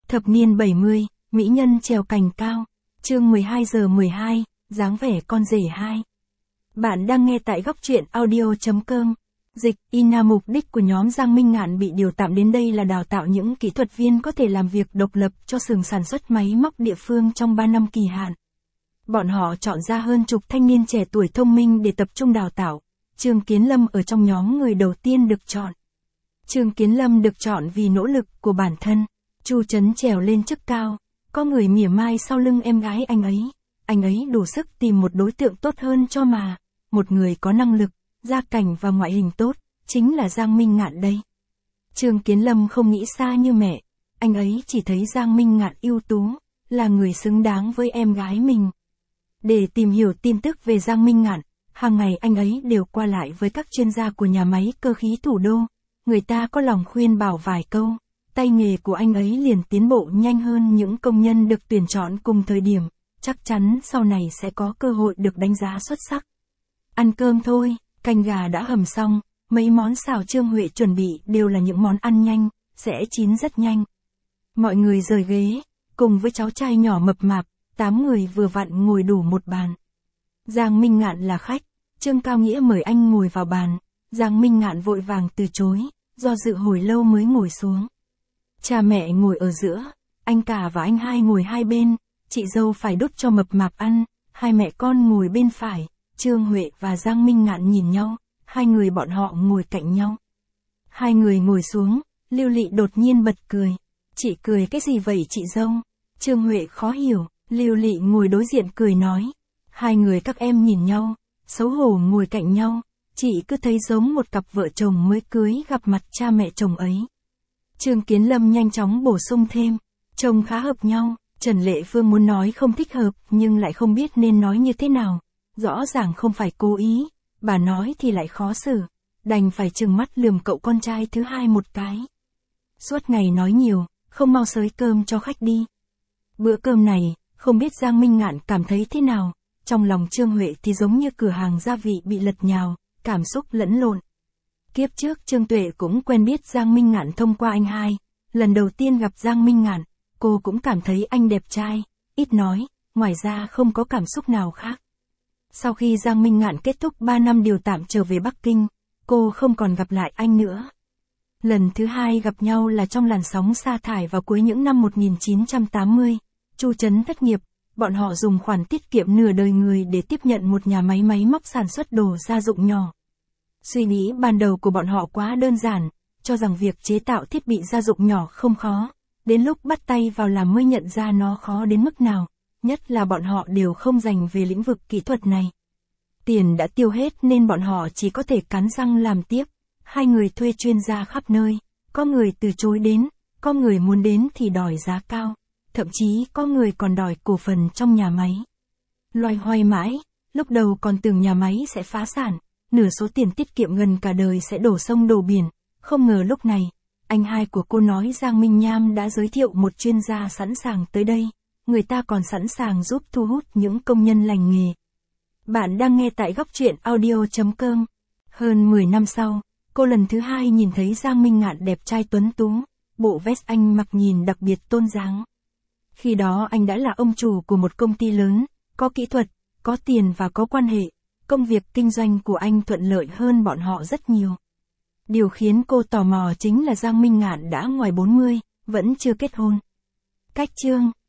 Thập niên 70, mỹ nhân trèo cành cao. Chương 12 giờ 12, dáng vẻ con rể 2. Bạn đang nghe tại góc truyện audio.com. Dịch, Ina. Mục đích của nhóm Giang Minh Ngạn bị điều tạm đến đây là đào tạo những kỹ thuật viên có thể làm việc độc lập cho xưởng sản xuất máy móc địa phương trong 3 năm kỳ hạn. Bọn họ chọn ra hơn chục thanh niên trẻ tuổi thông minh để tập trung đào tạo. Trương Kiến Lâm ở trong nhóm người đầu tiên được chọn. Trương Kiến Lâm được chọn vì nỗ lực của bản thân. Chu Trấn trèo lên chức cao, có người mỉa mai sau lưng em gái anh ấy đủ sức tìm một đối tượng tốt hơn cho mà, một người có năng lực, gia cảnh và ngoại hình tốt, chính là Giang Minh Ngạn đây. Trương Kiến Lâm không nghĩ xa như mẹ, anh ấy chỉ thấy Giang Minh Ngạn ưu tú, là người xứng đáng với em gái mình. Để tìm hiểu tin tức về Giang Minh Ngạn, hàng ngày anh ấy đều qua lại với các chuyên gia của nhà máy cơ khí thủ đô, người ta có lòng khuyên bảo vài câu. Tay nghề của anh ấy liền tiến bộ nhanh hơn những công nhân được tuyển chọn cùng thời điểm, chắc chắn sau này sẽ có cơ hội được đánh giá xuất sắc. Ăn cơm thôi, canh gà đã hầm xong, mấy món xào Trương Huệ chuẩn bị đều là những món ăn nhanh, sẽ chín rất nhanh. Mọi người rời ghế, cùng với cháu trai nhỏ mập mạp, 8 người vừa vặn ngồi đủ một bàn. Giang Minh Ngạn là khách, Trương Cao Nghĩa mời anh ngồi vào bàn, Giang Minh Ngạn vội vàng từ chối, do dự hồi lâu mới ngồi xuống. Cha mẹ ngồi ở giữa, anh cả và anh hai ngồi hai bên, chị dâu phải đút cho mập mạp ăn, hai mẹ con ngồi bên phải, Trương Huệ và Giang Minh Ngạn nhìn nhau, hai người bọn họ ngồi cạnh nhau. Hai người ngồi xuống, Lưu Lị đột nhiên bật cười. Chị cười cái gì vậy chị dâu? Trương Huệ khó hiểu, Lưu Lị ngồi đối diện cười nói. Hai người các em nhìn nhau, xấu hổ ngồi cạnh nhau, chị cứ thấy giống một cặp vợ chồng mới cưới gặp mặt cha mẹ chồng ấy. Trương Kiến Lâm nhanh chóng bổ sung thêm, trông khá hợp nhau. Trần Lệ Phương muốn nói không thích hợp nhưng lại không biết nên nói như thế nào. Rõ ràng không phải cố ý, bà nói thì lại khó xử, đành phải trừng mắt lườm cậu con trai thứ hai một cái. Suốt ngày nói nhiều, không mau xới cơm cho khách đi. Bữa cơm này, không biết Giang Minh Ngạn cảm thấy thế nào, trong lòng Trương Huệ thì giống như cửa hàng gia vị bị lật nhào, cảm xúc lẫn lộn. Kiếp trước Trương Tuệ cũng quen biết Giang Minh Ngạn thông qua anh hai, lần đầu tiên gặp Giang Minh Ngạn, cô cũng cảm thấy anh đẹp trai, ít nói, ngoài ra không có cảm xúc nào khác. Sau khi Giang Minh Ngạn kết thúc 3 năm điều tạm trở về Bắc Kinh, cô không còn gặp lại anh nữa. Lần thứ hai gặp nhau là trong làn sóng sa thải vào cuối những năm 1980, Chu Trấn thất nghiệp, bọn họ dùng khoản tiết kiệm nửa đời người để tiếp nhận một nhà máy máy móc sản xuất đồ gia dụng nhỏ. Suy nghĩ ban đầu của bọn họ quá đơn giản, cho rằng việc chế tạo thiết bị gia dụng nhỏ không khó, đến lúc bắt tay vào làm mới nhận ra nó khó đến mức nào, nhất là bọn họ đều không dành về lĩnh vực kỹ thuật này. Tiền đã tiêu hết nên bọn họ chỉ có thể cắn răng làm tiếp, hai người thuê chuyên gia khắp nơi, có người từ chối đến, có người muốn đến thì đòi giá cao, thậm chí có người còn đòi cổ phần trong nhà máy. Loay hoay mãi, lúc đầu còn tưởng nhà máy sẽ phá sản, nửa số tiền tiết kiệm gần cả đời sẽ đổ sông đổ biển, không ngờ lúc này, anh hai của cô nói Giang Minh Nham đã giới thiệu một chuyên gia sẵn sàng tới đây, người ta còn sẵn sàng giúp thu hút những công nhân lành nghề. Bạn đang nghe tại góc truyện audio.com. Hơn 10 năm sau, cô lần thứ hai nhìn thấy Giang Minh Ngạn đẹp trai tuấn tú, bộ vest anh mặc nhìn đặc biệt tôn dáng. Khi đó anh đã là ông chủ của một công ty lớn, có kỹ thuật, có tiền và có quan hệ, công việc kinh doanh của anh thuận lợi hơn bọn họ rất nhiều. Điều khiến cô tò mò chính là Giang Minh Ngạn đã ngoài 40, vẫn chưa kết hôn. Cách chương